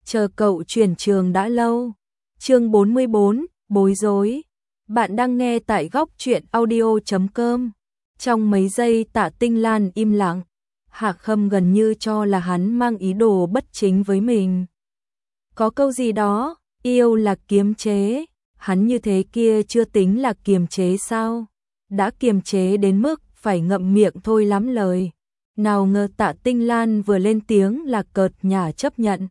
chờ cậu chuyển trường đã lâu. Chương 44, bối rối. Bạn đang nghe tại góc truyện audio.com. Trong mấy giây Tạ Tinh Lan im lặng, Hạc Khâm gần như cho là hắn mang ý đồ bất chính với mình. Có câu gì đó, yêu là kiềm chế, hắn như thế kia chưa tính là kiềm chế sao? Đã kiềm chế đến mức phải ngậm miệng thôi lắm lời. Nào ngờ Tạ Tinh Lan vừa lên tiếng là cợt nhả chấp nhận.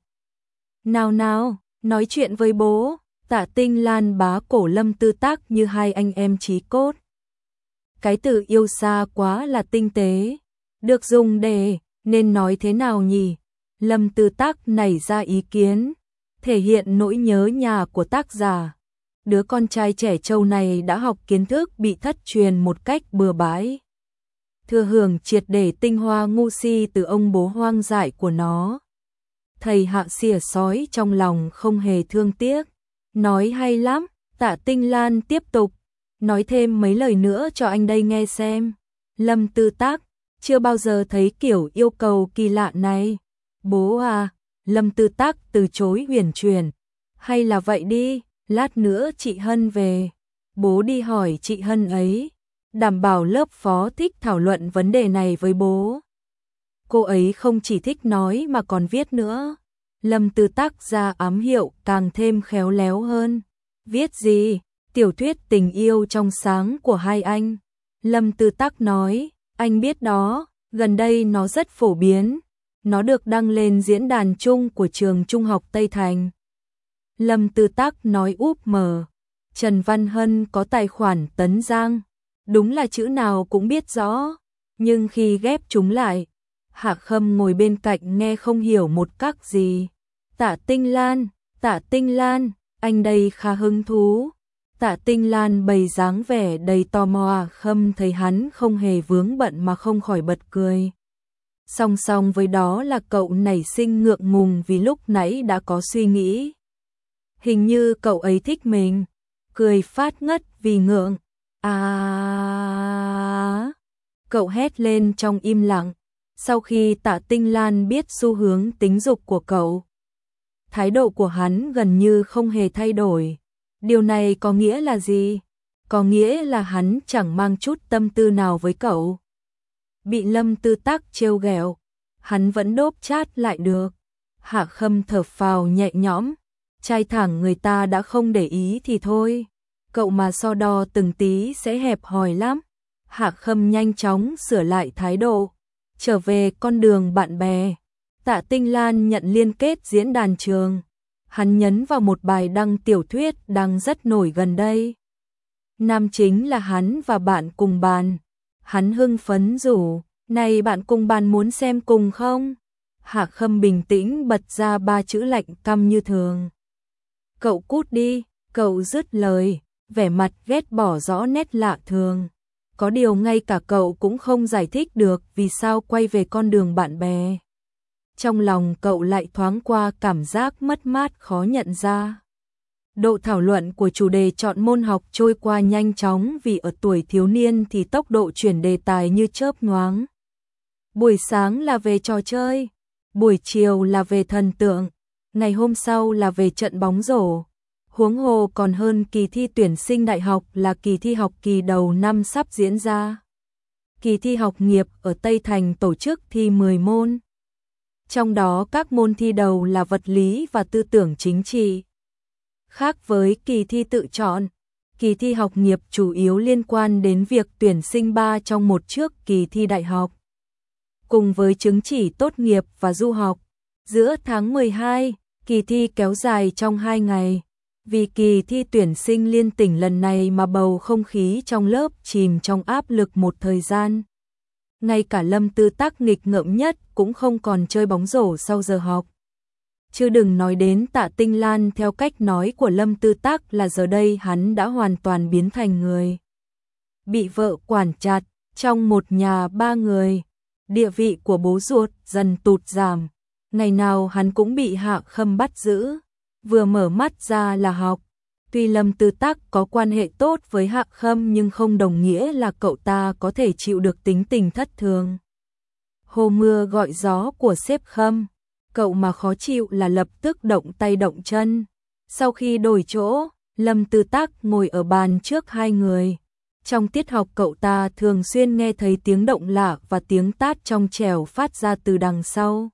Nào, nói chuyện với bố. Tạ Tinh Lan bá cổ Lâm Tư Tác như hai anh em chí cốt. Cái từ yêu xa quá là tinh tế, được dùng để, nên nói thế nào nhỉ? Lâm Tư Tác nảy ra ý kiến, thể hiện nỗi nhớ nhà của tác giả. Đứa con trai trẻ trâu này đã học kiến thức bị thất truyền một cách bừa bãi, thừa hưởng triệt để tinh hoa ngu si từ ông bố hoang dại của nó. Thầy Hạ xỉa sói trong lòng không hề thương tiếc. Nói hay lắm, Tạ Tinh Lan tiếp tục. Nói thêm mấy lời nữa cho anh đây nghe xem. Lâm Tư Tác, chưa bao giờ thấy kiểu yêu cầu kỳ lạ này. Bố à, Lâm Tư Tác từ chối huyền chuyển. Hay là vậy đi, lát nữa chị Hân về. Bố đi hỏi chị Hân ấy. Đảm bảo lớp phó thích thảo luận vấn đề này với bố. Cô ấy không chỉ thích nói mà còn viết nữa. Lâm Tư Tác ra ám hiệu càng thêm khéo léo hơn. Viết gì? Tiểu thuyết tình yêu trong sáng của hai anh. Lâm Tư Tác nói, anh biết đó, gần đây nó rất phổ biến. Nó được đăng lên diễn đàn chung của trường Trung học Tây Thành. Lâm Tư Tác nói úp mở. Trần Văn Hân có tài khoản Tấn Giang. Đúng là chữ nào cũng biết rõ. Nhưng khi ghép chúng lại, Hạc Khâm ngồi bên cạnh nghe không hiểu một các gì. Tạ Tinh Lan, anh đây khá hứng thú. Tạ Tinh Lan bày dáng vẻ đầy tò mò. Khâm thấy hắn không hề vướng bận mà không khỏi bật cười. Song song với đó là cậu nảy sinh ngượng ngùng vì lúc nãy đã có suy nghĩ. Hình như cậu ấy thích mình. Cười phát ngất vì ngượng. Cậu hét lên trong im lặng. Sau khi Tạ Tinh Lan biết xu hướng tính dục của cậu, thái độ của hắn gần như không hề thay đổi. Điều này có nghĩa là gì? Có nghĩa là hắn chẳng mang chút tâm tư nào với cậu. Bị Lâm Tư Tác trêu ghẹo, hắn vẫn đốp chát lại được. Hạ Khâm thở phào nhẹ nhõm, trai thẳng người ta đã không để ý thì thôi. Cậu mà so đo từng tí sẽ hẹp hòi lắm. Hạ Khâm nhanh chóng sửa lại thái độ, trở về con đường bạn bè. Tạ Tinh Lan nhận liên kết diễn đàn trường. Hắn nhấn vào một bài đăng tiểu thuyết đang rất nổi gần đây. Nam chính là hắn và bạn cùng bàn. Hắn hưng phấn rủ, này bạn cùng bàn muốn xem cùng không? Hạ Khâm bình tĩnh bật ra 3 chữ lạnh căm như thường. Cậu cút đi, cậu dứt lời, vẻ mặt ghét bỏ rõ nét lạ thường. Có điều ngay cả cậu cũng không giải thích được vì sao quay về con đường bạn bè. Trong lòng cậu lại thoáng qua cảm giác mất mát khó nhận ra. Độ thảo luận của chủ đề chọn môn học trôi qua nhanh chóng vì ở tuổi thiếu niên thì tốc độ chuyển đề tài như chớp nhoáng. Buổi sáng là về trò chơi, buổi chiều là về thần tượng, ngày hôm sau là về trận bóng rổ. Huống hồ còn hơn kỳ thi tuyển sinh đại học là kỳ thi học kỳ đầu năm sắp diễn ra. Kỳ thi học nghiệp ở Tây Thành tổ chức thi 10 môn. Trong đó các môn thi đầu là vật lý và tư tưởng chính trị. Khác với kỳ thi tự chọn, kỳ thi học nghiệp chủ yếu liên quan đến việc tuyển sinh 3 trong một trước kỳ thi đại học. Cùng với chứng chỉ tốt nghiệp và du học, giữa tháng 12, kỳ thi kéo dài trong 2 ngày. Vì kỳ thi tuyển sinh liên tỉnh lần này mà bầu không khí trong lớp chìm trong áp lực một thời gian. Ngay cả Lâm Tư Tác nghịch ngợm nhất cũng không còn chơi bóng rổ sau giờ học. Chứ đừng nói đến Tạ Tinh Lan. Theo cách nói của Lâm Tư Tác là giờ đây hắn đã hoàn toàn biến thành người bị vợ quản chặt trong một nhà 3 người. Địa vị của bố ruột dần tụt giảm. Ngày nào hắn cũng bị Hạ Khâm bắt giữ. Vừa mở mắt ra là học. Tuy Lâm Tư Tác có quan hệ tốt với Hạ Khâm nhưng không đồng nghĩa là cậu ta có thể chịu được tính tình thất thường. Hồ mưa gọi gió của sếp Khâm. Cậu mà khó chịu là lập tức động tay động chân. Sau khi đổi chỗ, Lâm Tư Tác ngồi ở bàn trước hai người. Trong tiết học cậu ta thường xuyên nghe thấy tiếng động lạ và tiếng tát trong trẻo phát ra từ đằng sau.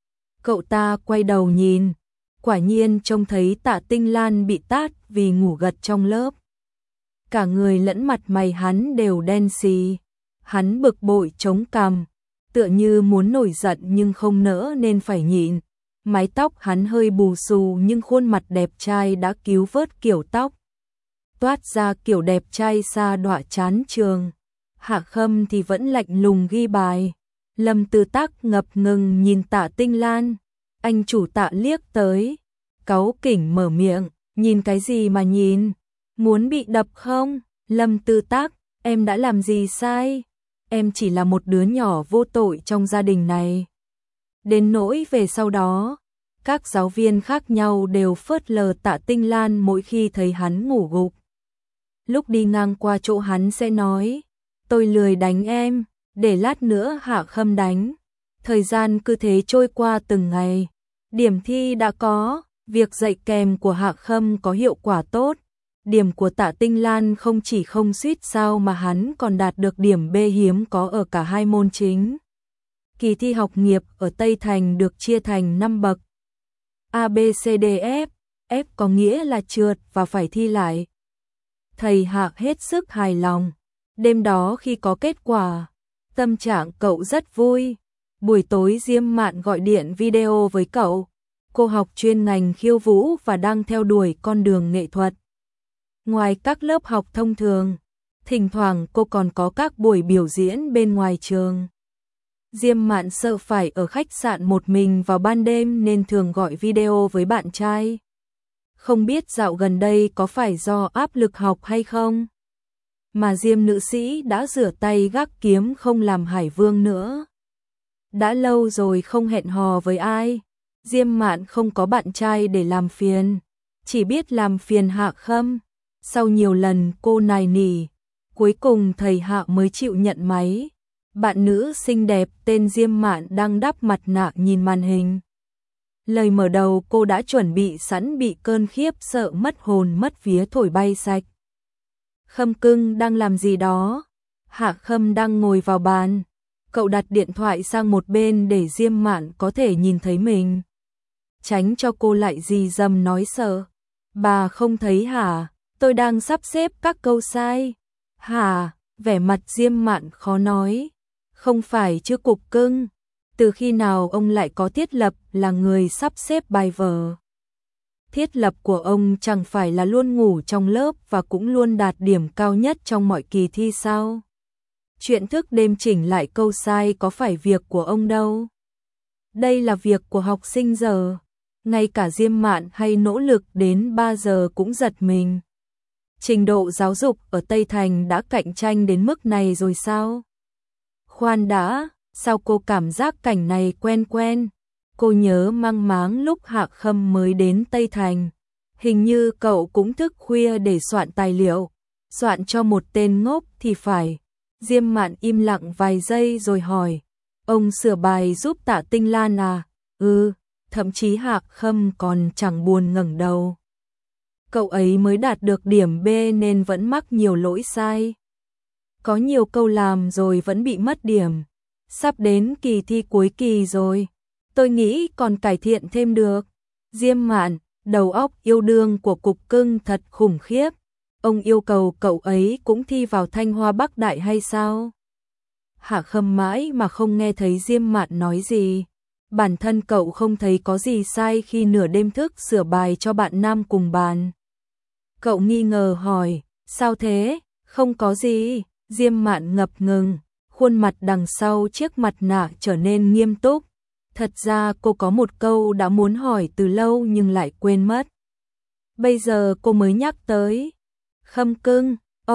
Cậu ta quay đầu nhìn, quả nhiên trông thấy Tạ Tinh Lan bị tát vì ngủ gật trong lớp. Cả người lẫn mặt mày hắn đều đen xì. Hắn bực bội chống cằm, tựa như muốn nổi giận nhưng không nỡ nên phải nhịn. Mái tóc hắn hơi bù xù nhưng khuôn mặt đẹp trai đã cứu vớt kiểu tóc. Toát ra kiểu đẹp trai xa đọa chán trường. Hạ Khâm thì vẫn lạnh lùng ghi bài. Lâm Tư Tác ngập ngừng nhìn Tạ Tinh Lan. Anh chủ Tạ liếc tới, cáu kỉnh mở miệng, nhìn cái gì mà nhìn? Muốn bị đập không? Lâm Tư Tác, em đã làm gì sai? Em chỉ là một đứa nhỏ vô tội trong gia đình này. Đến nỗi về sau đó, các giáo viên khác nhau đều phớt lờ Tạ Tinh Lan mỗi khi thấy hắn ngủ gục. Lúc đi ngang qua chỗ hắn sẽ nói, tôi lười đánh em, để lát nữa Hạ Khâm đánh. Thời gian cứ thế trôi qua từng ngày. Điểm thi đã có, việc dạy kèm của Hạ Khâm có hiệu quả tốt. Điểm của Tạ Tinh Lan không chỉ không suýt sao mà hắn còn đạt được điểm B hiếm có ở cả hai môn chính. Kỳ thi học nghiệp ở Tây Thành được chia thành 5 bậc. A, B, C, D, F. F có nghĩa là trượt và phải thi lại. Thầy Hạ hết sức hài lòng. Đêm đó khi có kết quả, tâm trạng cậu rất vui. Buổi tối Diêm Mạn gọi điện video với cậu. Cô học chuyên ngành khiêu vũ và đang theo đuổi con đường nghệ thuật. Ngoài các lớp học thông thường, thỉnh thoảng cô còn có các buổi biểu diễn bên ngoài trường. Diêm Mạn sợ phải ở khách sạn một mình vào ban đêm nên thường gọi video với bạn trai. Không biết dạo gần đây có phải do áp lực học hay không, mà Diêm nữ sĩ đã rửa tay gác kiếm không làm Hải Vương nữa. Đã lâu rồi không hẹn hò với ai. Diêm Mạn không có bạn trai để làm phiền, chỉ biết làm phiền Hạ Khâm. Sau nhiều lần cô nài nỉ, cuối cùng thầy Hạ mới chịu nhận máy. Bạn nữ xinh đẹp tên Diêm Mạn đang đắp mặt nạ nhìn màn hình. Lời mở đầu cô đã chuẩn bị sẵn bị cơn khiếp sợ mất hồn mất vía thổi bay sạch. Khâm cưng đang làm gì đó? Hạ Khâm đang ngồi vào bàn. Cậu đặt điện thoại sang một bên để Diêm Mạn có thể nhìn thấy mình. Tránh cho cô lại gì dầm nói sợ. Bà không thấy hả? Tôi đang sắp xếp các câu sai. Hả? Vẻ mặt Diêm Mạn khó nói. Không phải chứ cục cưng. Từ khi nào ông lại có thiết lập là người sắp xếp bài vở? Thiết lập của ông chẳng phải là luôn ngủ trong lớp và cũng luôn đạt điểm cao nhất trong mọi kỳ thi sao? Chuyện thức đêm chỉnh lại câu sai có phải việc của ông đâu. Đây là việc của học sinh giờ. Ngay cả Diêm Mạn hay nỗ lực đến 3 giờ cũng giật mình. Trình độ giáo dục ở Tây Thành đã cạnh tranh đến mức này rồi sao? Khoan đã, sao cô cảm giác cảnh này quen quen? Cô nhớ mang máng lúc Hạ Khâm mới đến Tây Thành. Hình như cậu cũng thức khuya để soạn tài liệu. Soạn cho một tên ngốc thì phải. Diêm Mạn im lặng vài giây rồi hỏi. Ông sửa bài giúp Tạ Tinh Lan à? Ừ, thậm chí Hạ Khâm còn chẳng buồn ngẩng đầu. Cậu ấy mới đạt được điểm B nên vẫn mắc nhiều lỗi sai. Có nhiều câu làm rồi vẫn bị mất điểm. Sắp đến kỳ thi cuối kỳ rồi. Tôi nghĩ còn cải thiện thêm được. Diêm Mạn, đầu óc yêu đương của cục cưng thật khủng khiếp. Ông yêu cầu cậu ấy cũng thi vào Thanh Hoa Bắc Đại hay sao? Hạ Khâm mãi mà không nghe thấy Diêm Mạn nói gì. Bản thân cậu không thấy có gì sai khi nửa đêm thức sửa bài cho bạn nam cùng bàn. Cậu nghi ngờ hỏi, sao thế? Không có gì. Diêm Mạn ngập ngừng, khuôn mặt đằng sau chiếc mặt nạ trở nên nghiêm túc. Thật ra cô có một câu đã muốn hỏi từ lâu nhưng lại quên mất. Bây giờ cô mới nhắc tới. Khâm cưng,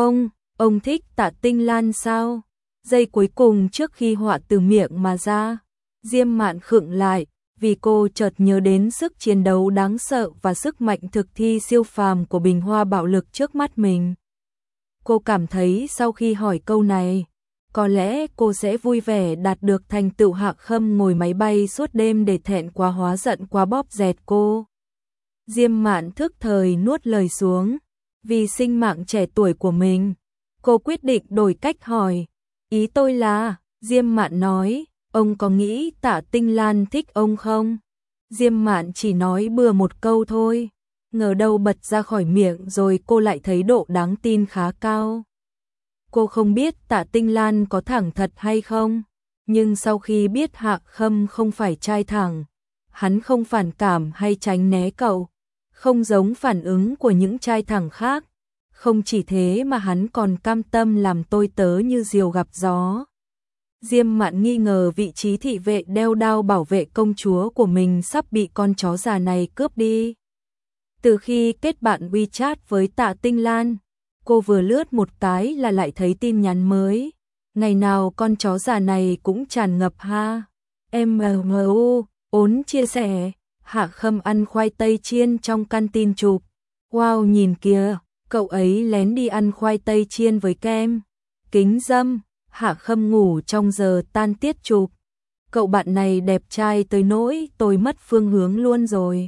ông thích Tạ Tinh Lan sao? Giây cuối cùng trước khi họa từ miệng mà ra, Diêm Mạn khựng lại, vì cô chợt nhớ đến sức chiến đấu đáng sợ và sức mạnh thực thi siêu phàm của bình hoa bạo lực trước mắt mình. Cô cảm thấy sau khi hỏi câu này, có lẽ cô sẽ vui vẻ đạt được thành tựu. Hạ Khâm ngồi máy bay suốt đêm để thẹn quá hóa giận quá bóp dẹt cô. Diêm Mạn thức thời nuốt lời xuống, vì sinh mạng trẻ tuổi của mình, cô quyết định đổi cách hỏi. Ý tôi là, Diêm Mạn nói, ông có nghĩ Tạ Tinh Lan thích ông không? Diêm Mạn chỉ nói bừa một câu thôi, ngờ đâu bật ra khỏi miệng rồi cô lại thấy độ đáng tin khá cao. Cô không biết Tạ Tinh Lan có thẳng thật hay không, nhưng sau khi biết Hạ Khâm không phải trai thẳng, hắn không phản cảm hay tránh né cậu, không giống phản ứng của những trai thẳng khác. Không chỉ thế mà hắn còn cam tâm làm tôi tớ như diều gặp gió. Diêm Mạn nghi ngờ vị trí thị vệ đeo đao bảo vệ công chúa của mình sắp bị con chó già này cướp đi. Từ khi kết bạn WeChat với Tạ Tinh Lan, cô vừa lướt một cái là lại thấy tin nhắn mới. Ngày nào con chó già này cũng tràn ngập ha. MMU, ốn chia sẻ, Hạ Khâm ăn khoai tây chiên trong canteen chụp. Wow, nhìn kìa, cậu ấy lén đi ăn khoai tây chiên với kem. Kính dâm, Hạ Khâm ngủ trong giờ tan tiết chụp. Cậu bạn này đẹp trai tới nỗi tôi mất phương hướng luôn rồi.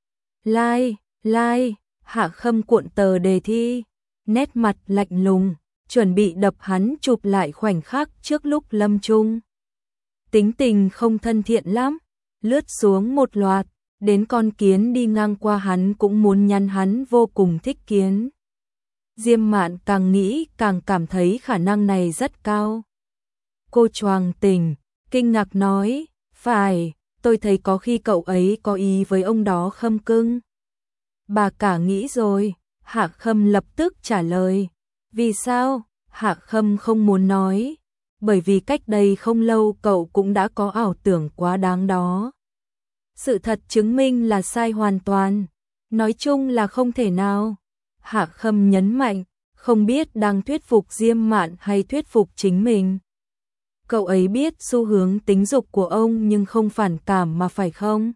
Like, Hạ Khâm cuộn tờ đề thi, nét mặt lạnh lùng, chuẩn bị đập hắn chụp lại khoảnh khắc trước lúc lâm chung. Tính tình không thân thiện lắm, lướt xuống một loạt, đến con kiến đi ngang qua hắn cũng muốn nhắn hắn vô cùng thích kiến. Diêm Mạn càng nghĩ càng cảm thấy khả năng này rất cao. Cô choàng tỉnh, kinh ngạc nói, phải, tôi thấy có khi cậu ấy có ý với ông đó Khâm cưng. Bà cả nghĩ rồi, Hạ Khâm lập tức trả lời. Vì sao? Hạ Khâm không muốn nói. Bởi vì cách đây không lâu cậu cũng đã có ảo tưởng quá đáng đó. Sự thật chứng minh là sai hoàn toàn. Nói chung là không thể nào. Hạ Khâm nhấn mạnh, không biết đang thuyết phục Diêm Mạn hay thuyết phục chính mình. Cậu ấy biết xu hướng tính dục của ông nhưng không phản cảm mà phải không?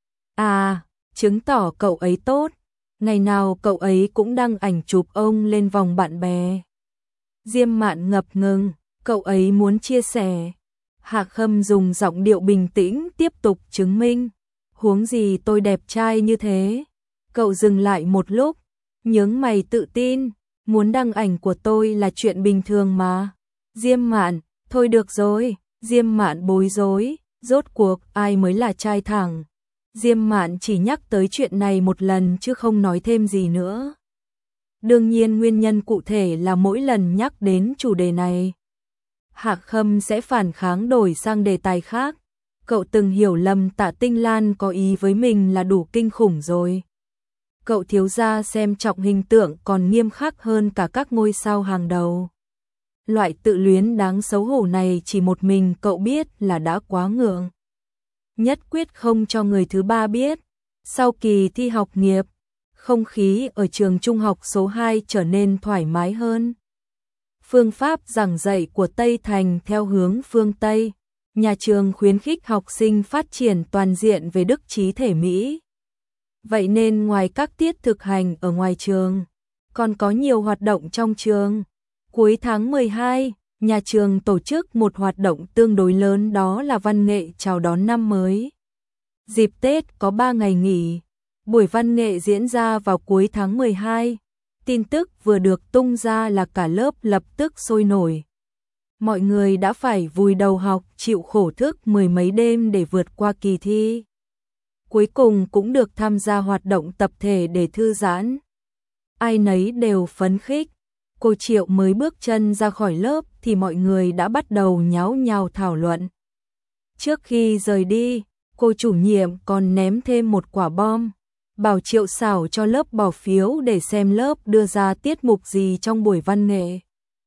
À, chứng tỏ cậu ấy tốt. Ngày nào cậu ấy cũng đăng ảnh chụp ông lên vòng bạn bè. Diêm Mạn ngập ngừng, cậu ấy muốn chia sẻ. Hạ Khâm dùng giọng điệu bình tĩnh tiếp tục chứng minh. Huống gì tôi đẹp trai như thế. Cậu dừng lại một lúc, nhướng mày tự tin. Muốn đăng ảnh của tôi là chuyện bình thường mà. Diêm Mạn, thôi được rồi. Diêm Mạn bối rối, rốt cuộc ai mới là trai thẳng. Diêm Mạn chỉ nhắc tới chuyện này một lần chứ không nói thêm gì nữa. Đương nhiên nguyên nhân cụ thể là mỗi lần nhắc đến chủ đề này, Hạ Khâm sẽ phản kháng đổi sang đề tài khác. Cậu từng hiểu lầm Tạ Tinh Lan có ý với mình là đủ kinh khủng rồi. Cậu thiếu gia xem trọng hình tượng còn nghiêm khắc hơn cả các ngôi sao hàng đầu. Loại tự luyến đáng xấu hổ này chỉ một mình cậu biết là đã quá ngượng. Nhất quyết không cho người thứ ba biết. Sau kỳ thi học nghiệp, không khí ở trường trung học số 2 trở nên thoải mái hơn. Phương pháp giảng dạy của Tây Thành theo hướng phương Tây. Nhà trường khuyến khích học sinh phát triển toàn diện về đức trí thể mỹ. Vậy nên ngoài các tiết thực hành ở ngoài trường, còn có nhiều hoạt động trong trường. Cuối tháng 12, nhà trường tổ chức một hoạt động tương đối lớn, đó là văn nghệ chào đón năm mới. Dịp Tết có 3 ngày nghỉ. Buổi văn nghệ diễn ra vào cuối tháng 12. Tin tức vừa được tung ra là cả lớp lập tức sôi nổi. Mọi người đã phải vùi đầu học, chịu khổ thức mười mấy đêm để vượt qua kỳ thi. Cuối cùng cũng được tham gia hoạt động tập thể để thư giãn. Ai nấy đều phấn khích. Cô Triệu mới bước chân ra khỏi lớp thì mọi người đã bắt đầu nháo nhào thảo luận. Trước khi rời đi, cô chủ nhiệm còn ném thêm một quả bom, bảo Triệu xảo cho lớp bỏ phiếu để xem lớp đưa ra tiết mục gì trong buổi văn nghệ.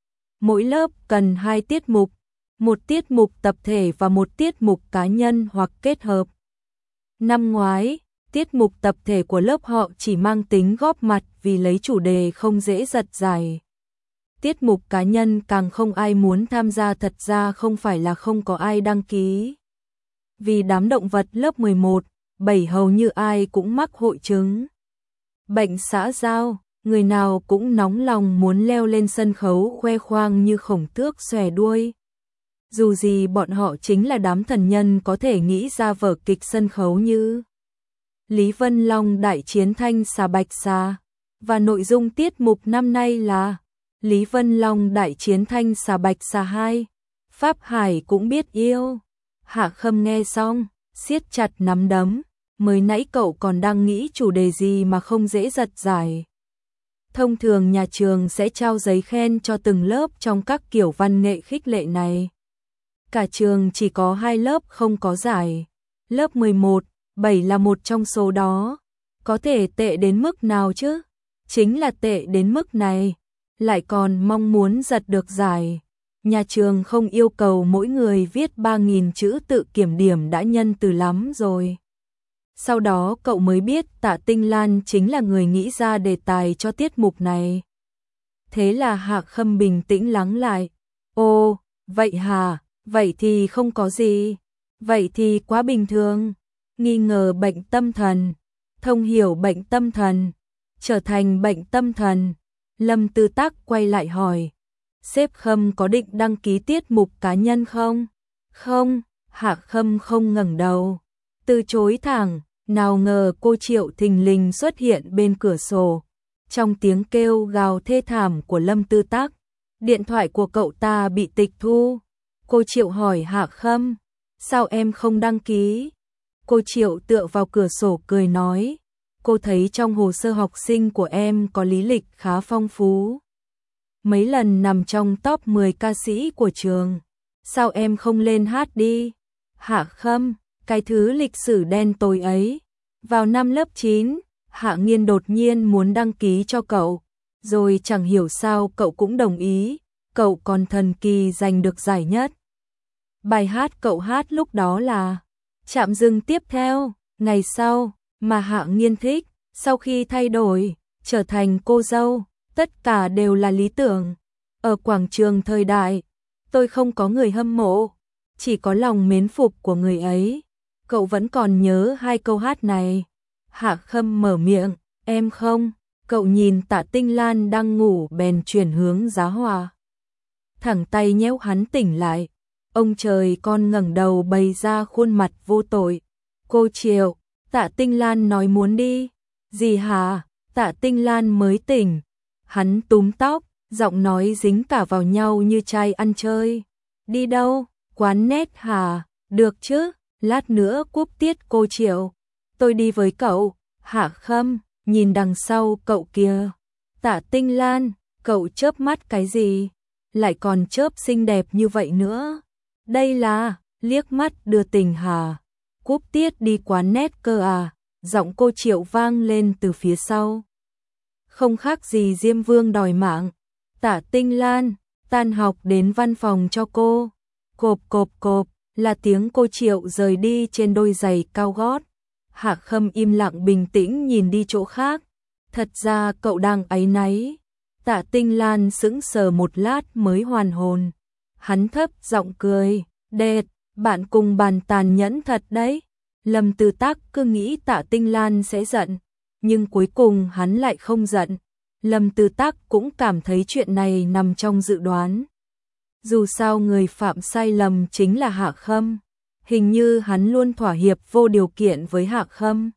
Mỗi lớp cần 2 tiết mục, một tiết mục tập thể và một tiết mục cá nhân hoặc kết hợp. Năm ngoái, tiết mục tập thể của lớp họ chỉ mang tính góp mặt vì lấy chủ đề không dễ giật giải. Tiết mục cá nhân càng không ai muốn tham gia, thật ra không phải là không có ai đăng ký. Vì đám động vật lớp 11, 7 hầu như ai cũng mắc hội chứng bệnh xã giao, người nào cũng nóng lòng muốn leo lên sân khấu khoe khoang như khổng tước xòe đuôi. Dù gì bọn họ chính là đám thần nhân có thể nghĩ ra vở kịch sân khấu như Lý Vân Long đại chiến Thanh Xà Bạch Xà. Và nội dung tiết mục năm nay là Lý Vân Long đại chiến Thanh Xà Bạch Xà 2. Pháp Hải cũng biết yêu. Hạ Khâm nghe xong, siết chặt nắm đấm. Mới nãy cậu còn đang nghĩ chủ đề gì mà không dễ giật giải. Thông thường nhà trường sẽ trao giấy khen cho từng lớp trong các kiểu văn nghệ khích lệ này. Cả trường chỉ có 2 lớp không có giải. Lớp 11, 7 là một trong số đó. Có thể tệ đến mức nào chứ? Chính là tệ đến mức này. Lại còn mong muốn giật được giải. Nhà trường không yêu cầu mỗi người viết 3.000 chữ tự kiểm điểm đã nhân từ lắm rồi. Sau đó cậu mới biết Tạ Tinh Lan chính là người nghĩ ra đề tài cho tiết mục này. Thế là Hạ Khâm bình tĩnh lắng lại. Ồ, vậy hả? Vậy thì không có gì. Vậy thì quá bình thường. Nghi ngờ bệnh tâm thần, thông hiểu bệnh tâm thần, trở thành bệnh tâm thần. Lâm Tư Tác quay lại hỏi. Sếp Khâm có định đăng ký tiết mục cá nhân không? Không, Hạ Khâm không ngẩng đầu. Từ chối thẳng, nào ngờ cô Triệu thình lình xuất hiện bên cửa sổ. Trong tiếng kêu gào thê thảm của Lâm Tư Tác, điện thoại của cậu ta bị tịch thu. Cô Triệu hỏi Hạ Khâm, sao em không đăng ký? Cô Triệu tựa vào cửa sổ cười nói, cô thấy trong hồ sơ học sinh của em có lý lịch khá phong phú. Mấy lần nằm trong top 10 ca sĩ của trường. Sao em không lên hát đi? Hạ Khâm, cái thứ lịch sử đen tối ấy. Vào năm lớp 9, Hạ Nghiên đột nhiên muốn đăng ký cho cậu. Rồi chẳng hiểu sao cậu cũng đồng ý. Cậu còn thần kỳ giành được giải nhất. Bài hát cậu hát lúc đó là Trạm Dừng Tiếp Theo. Ngày sau, mà Hạ Nghiên thích, sau khi thay đổi, trở thành cô dâu, tất cả đều là lý tưởng. Ở quảng trường thời đại, tôi không có người hâm mộ, chỉ có lòng mến phục của người ấy. Cậu vẫn còn nhớ 2 câu hát này. Hạ Khâm mở miệng, em không. Cậu nhìn Tạ Tinh Lan đang ngủ bèn chuyển hướng Giá Hòa. Thẳng tay nhéo hắn tỉnh lại. Ông trời con ngẩng đầu bày ra khuôn mặt vô tội. Cô Triệu, Tạ Tinh Lan nói muốn đi. Gì hả? Tạ Tinh Lan mới tỉnh. Hắn túm tóc, giọng nói dính cả vào nhau như trai ăn chơi. Đi đâu? Quán nét hả? Được chứ, lát nữa cúp tiết cô Triệu. Tôi đi với cậu. Hạ Khâm, nhìn đằng sau cậu kìa. Tạ Tinh Lan, cậu chớp mắt cái gì? Lại còn chớp xinh đẹp như vậy nữa. Đây là, liếc mắt đưa tình hả? Cúp tiết đi quán nét cơ à? Giọng cô Triệu vang lên từ phía sau. Không khác gì Diêm Vương đòi mạng. Tạ Tinh Lan, tan học đến văn phòng cho cô. Cộp cộp cộp, là tiếng cô Triệu rời đi trên đôi giày cao gót. Hạ Khâm im lặng bình tĩnh nhìn đi chỗ khác. Thật ra cậu đang áy náy. Tạ Tinh Lan sững sờ một lát mới hoàn hồn. Hắn thấp giọng cười, đệt, bạn cùng bàn tàn nhẫn thật đấy. Lâm Tư Tác cứ nghĩ Tạ Tinh Lan sẽ giận, nhưng cuối cùng hắn lại không giận. Lâm Tư Tác cũng cảm thấy chuyện này nằm trong dự đoán. Dù sao người phạm sai lầm chính là Hạ Khâm. Hình như hắn luôn thỏa hiệp vô điều kiện với Hạ Khâm.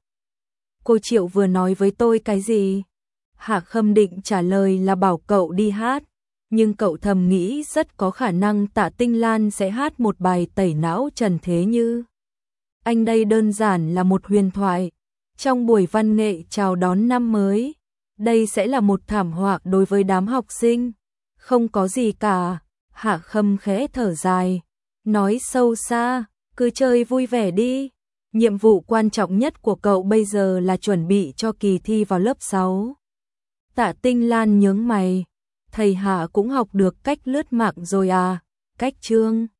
Cô Triệu vừa nói với tôi cái gì? Hạ Khâm định trả lời là bảo cậu đi hát. Nhưng cậu thầm nghĩ rất có khả năng Tạ Tinh Lan sẽ hát một bài tẩy não trần thế như. Anh đây đơn giản là một huyền thoại. Trong buổi văn nghệ chào đón năm mới, đây sẽ là một thảm họa đối với đám học sinh. Không có gì cả. Hạ Khâm khẽ thở dài, nói sâu xa, cứ chơi vui vẻ đi. Nhiệm vụ quan trọng nhất của cậu bây giờ là chuẩn bị cho kỳ thi vào lớp 6. Tạ Tinh Lan nhướng mày, thầy Hạ cũng học được cách lướt mạng rồi à? Cách chương